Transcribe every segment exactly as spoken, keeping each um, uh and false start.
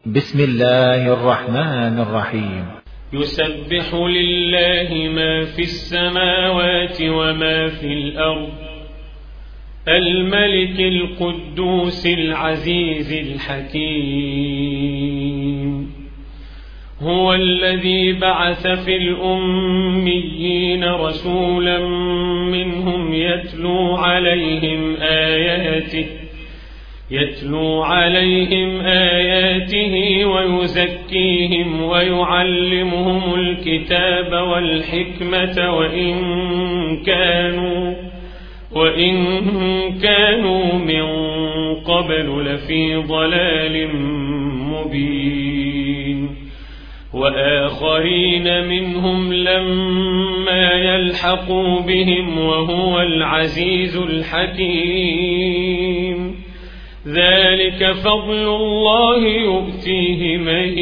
بسم الله الرحمن الرحيم. يسبح لله ما في السماوات وما في الأرض، الملك القدوس العزيز الحكيم. هو الذي بعث في الأميين رسولا منهم يتلو عليهم آياته يتلو عليهم آياته ويزكيهم ويعلمهم الكتاب والحكمة وإن كانوا وإن كانوا من قبل لفي ضلال مبين. وآخرين منهم لما يلحقوا بهم وهو العزيز الحكيم. ذلك فضل الله يؤتيه من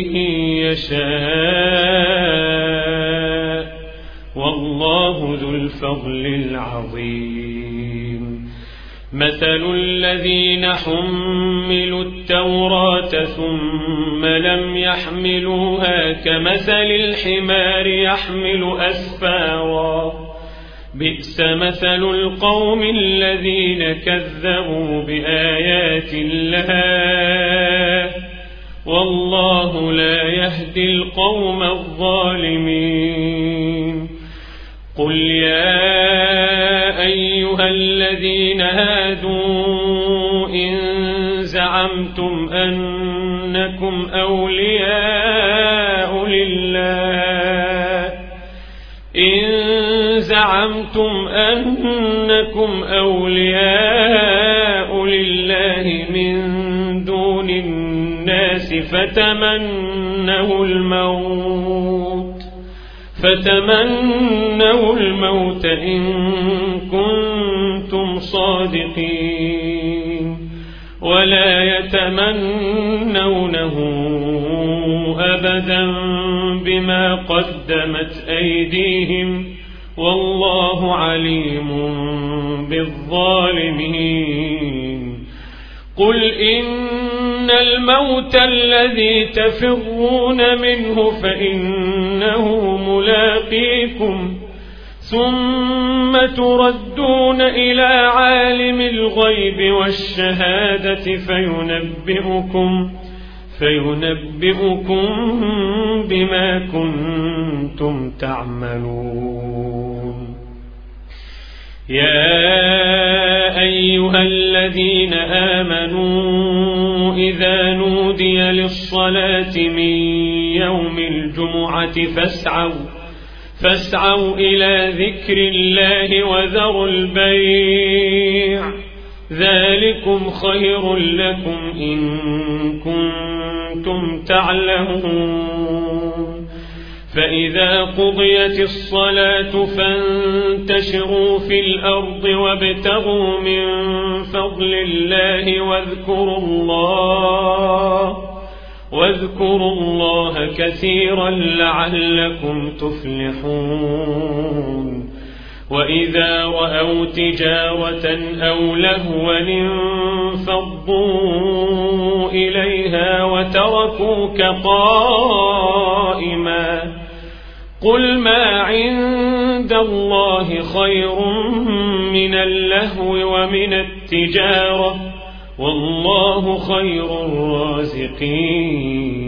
يشاء والله ذو الفضل العظيم. مثل الذين حملوا التوراة ثم لم يحملوها كمثل الحمار يحمل أسفارا، بئس مثل القوم الذين كذبوا بآيات الله والله لا يهدي القوم الظالمين. قل يا أيها الذين هادوا إن زعمتم أنكم أولياء لله إن زعمتم أنكم أولياء لله من دون الناس فتمنوا الموت فتمنوا الموت إن كنتم صادقين ولا يتمنونه أبدا بما قدمت أيديهم والله عليم بالظالمين. قل إن الموت الذي تفرون منه فإنه ملاقيكم ثم تردون إلى عالم الغيب والشهادة فينبئكم فينبئكم بما كنتم تعملون. يا أيها الذين آمنوا إذا نودي للصلاة من يوم الجمعة فاسعوا فاسعوا إلى ذكر الله وذروا البيع ذلكم خير لكم إن كنتم تعلمون. فإذا قضيت الصلاة فانتشروا في الأرض وابتغوا من فضل الله واذكروا الله واذكروا الله كثيرا لعلكم تفلحون. وإذا رأوا تجارة أو لهوا انفضوا إليها وتركوك قائما قل ما عند الله خير من اللهو ومن التجارة والله خير الرازقين.